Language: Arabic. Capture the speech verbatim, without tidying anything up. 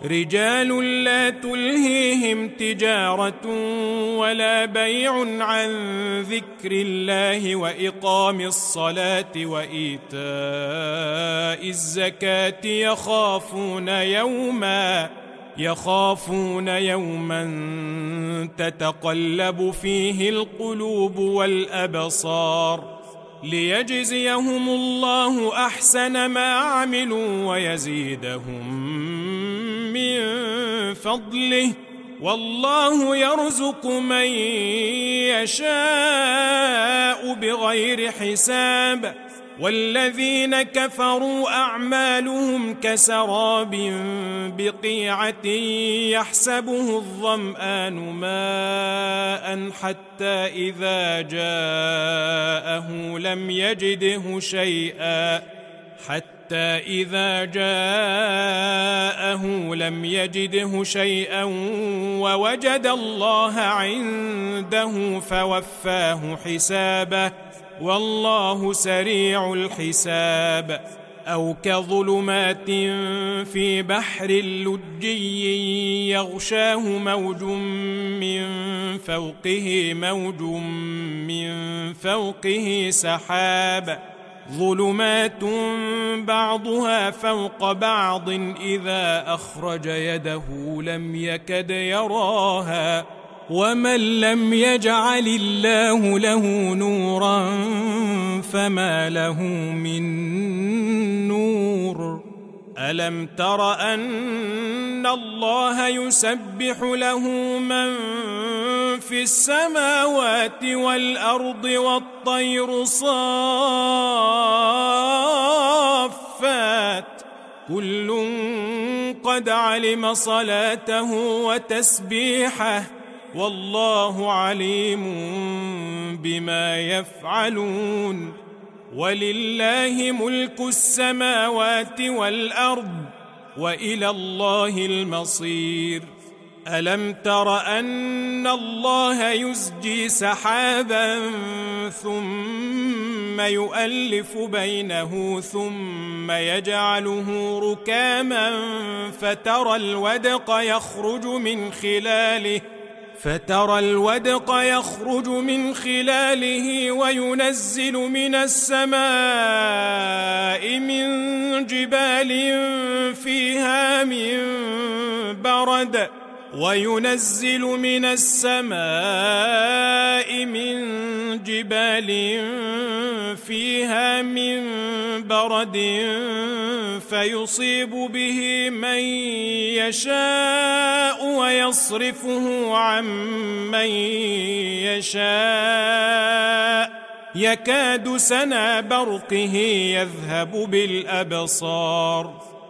رجال لا تلهيهم تجارة ولا بيع عن ذكر الله وإقام الصلاة وإيتاء الزكاة يخافون يوما يخافون يوما تتقلب فيه القلوب والأبصار ليجزيهم الله أحسن ما عملوا ويزيدهم من فضله والله يرزق من يشاء بغير حساب. والذين كفروا أعمالهم كسراب بقيعة يحسبه الظمآن ماء حتى إذا جاءه لم يجده شيئا حتى إذا جاءه لم يجده شيئا ووجد الله عنده فوفاه حسابه والله سريع الحساب. أو كظلمات في بحر لجي يغشاه موج من فوقه موج من فوقه سحاب ظلمات بعضها فوق بعض إذا أخرج يده لم يكد يراها ومن لم يجعل الله له نورا فما له من نور. ألم تر أن الله يسبح له من في السماوات والأرض والطير صافات كل قد علم صلاته وتسبيحه والله عليم بما يفعلون. ولله ملك السماوات والأرض وإلى الله المصير. ألم تر أن الله يزجي سحابا ثم يؤلف بينه ثم يجعله ركاما فترى الودق يخرج من خلاله فترى الودق يخرج من خلاله وينزل من السماء من جبال فيها من برد وينزل من السماء من جبال فيها من برد فيصيب به من يشاء ويصرفه عن من يشاء يكاد سنا برقه يذهب بالأبصار